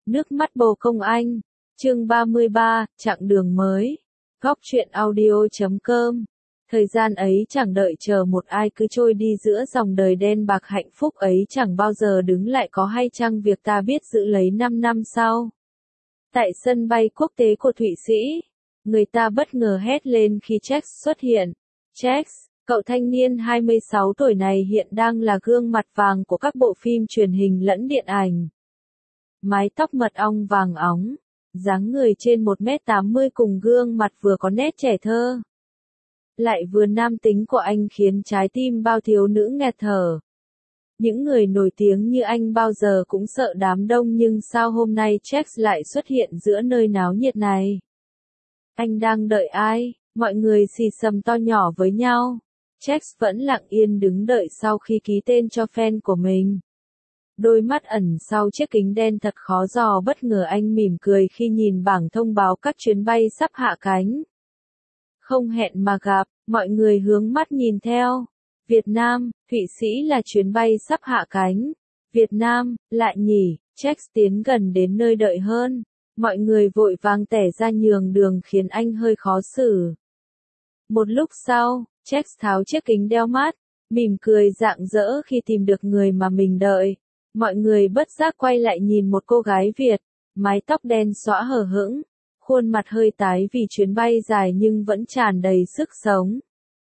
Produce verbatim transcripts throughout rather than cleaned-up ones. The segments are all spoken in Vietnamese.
Nước mắt bồ công anh. Chương ba mươi ba, chặng đường mới. Góc truyện audio chấm com. Thời gian ấy chẳng đợi chờ một ai cứ trôi đi giữa dòng đời đen bạc, hạnh phúc ấy chẳng bao giờ đứng lại, có hay chăng việc ta biết giữ lấy năm năm sau. Tại sân bay quốc tế của Thụy Sĩ, người ta bất ngờ hét lên khi Jax xuất hiện. Jax, cậu thanh niên hai mươi sáu tuổi này hiện đang là gương mặt vàng của các bộ phim truyền hình lẫn điện ảnh. Mái tóc mật ong vàng óng, dáng người trên một mét tám mươi cùng gương mặt vừa có nét trẻ thơ, lại vừa nam tính của anh khiến trái tim bao thiếu nữ nghẹt thở. Những người nổi tiếng như anh bao giờ cũng sợ đám đông, nhưng sao hôm nay Jax lại xuất hiện giữa nơi náo nhiệt này? Anh đang đợi ai? Mọi người xì xầm to nhỏ với nhau. Jax vẫn lặng yên đứng đợi sau khi ký tên cho fan của mình. Đôi mắt ẩn sau chiếc kính đen thật khó dò, bất ngờ anh mỉm cười khi nhìn bảng thông báo các chuyến bay sắp hạ cánh. Không hẹn mà gặp, mọi người hướng mắt nhìn theo. Việt Nam, Thụy Sĩ là chuyến bay sắp hạ cánh. Việt Nam, lại nhỉ? Jax tiến gần đến nơi đợi hơn. Mọi người vội vàng tẻ ra nhường đường khiến anh hơi khó xử. Một lúc sau, Jax tháo chiếc kính đeo mắt, mỉm cười rạng rỡ khi tìm được người mà mình đợi. Mọi người bất giác quay lại nhìn một cô gái Việt, mái tóc đen xõa hở hững, khuôn mặt hơi tái vì chuyến bay dài nhưng vẫn tràn đầy sức sống.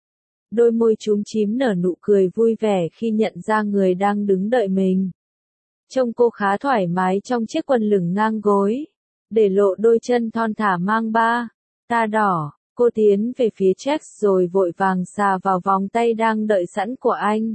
Đôi môi chúm chím nở nụ cười vui vẻ khi nhận ra người đang đứng đợi mình. Trông cô khá thoải mái trong chiếc quần lửng ngang gối, để lộ đôi chân thon thả mang ba ta đỏ. Cô tiến về phía Jax rồi vội vàng xà vào vòng tay đang đợi sẵn của anh.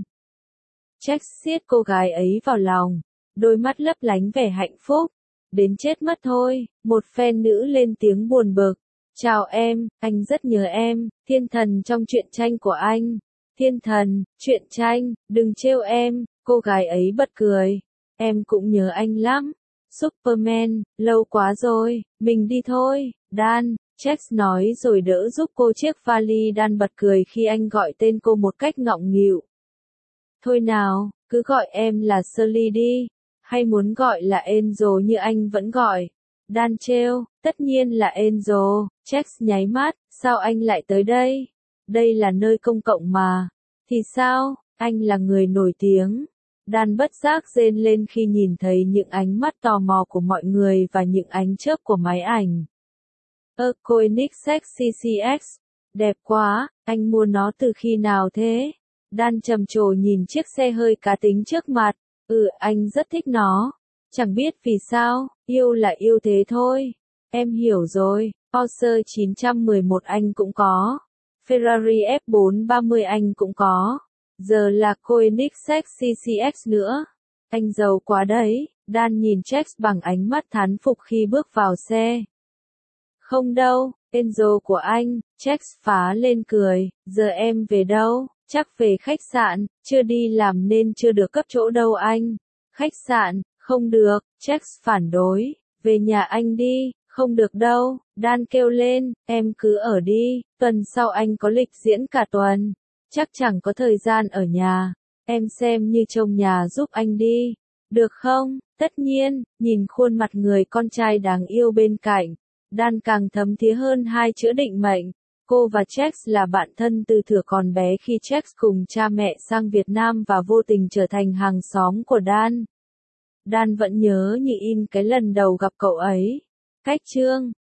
Jax siết cô gái ấy vào lòng, đôi mắt lấp lánh vẻ hạnh phúc. Đến chết mất thôi, một fan nữ lên tiếng buồn bực. Chào em, anh rất nhớ em, thiên thần trong truyện tranh của anh. Thiên thần, truyện tranh, đừng trêu em, cô gái ấy bật cười. Em cũng nhớ anh lắm. Superman, lâu quá rồi, mình đi thôi, Dan. Jax nói rồi đỡ giúp cô chiếc vali. Dan bật cười khi anh gọi tên cô một cách ngọng nghịu. Thôi nào, cứ gọi em là Shirley đi, hay muốn gọi là Angel như anh vẫn gọi. Dan trêu, tất nhiên là Angel. Jax nháy mắt, sao anh lại tới đây? Đây là nơi công cộng mà. Thì sao, anh là người nổi tiếng. Dan bất giác rên lên khi nhìn thấy những ánh mắt tò mò của mọi người và những ánh chớp của máy ảnh. Ơ, Koenigsegg xê xê ích, đẹp quá, anh mua nó từ khi nào thế? Dan trầm trồ nhìn chiếc xe hơi cá tính trước mặt. Ừ, anh rất thích nó. Chẳng biết vì sao, yêu là yêu thế thôi. Em hiểu rồi, Porsche chín một một anh cũng có. Ferrari F bốn ba mươi anh cũng có. Giờ là Koenigsegg xê xê ích nữa. Anh giàu quá đấy. Dan nhìn Jax bằng ánh mắt thán phục khi bước vào xe. Không đâu, Angel của anh. Jax phá lên cười. Giờ em về đâu? Chắc về khách sạn, chưa đi làm nên chưa được cấp chỗ đâu anh. Khách sạn, không được, Jax phản đối. Về nhà anh đi. Không được đâu, Dan kêu lên, em cứ ở đi, tuần sau anh có lịch diễn cả tuần. Chắc chẳng có thời gian ở nhà. Em xem như trông nhà giúp anh đi. Được không? Tất nhiên, nhìn khuôn mặt người con trai đáng yêu bên cạnh. Dan càng thấm thía hơn hai chữ định mệnh. Cô và Jax là bạn thân từ thuở còn bé khi Jax cùng cha mẹ sang Việt Nam và vô tình trở thành hàng xóm của Dan. Dan vẫn nhớ như in cái lần đầu gặp cậu ấy. Cách chương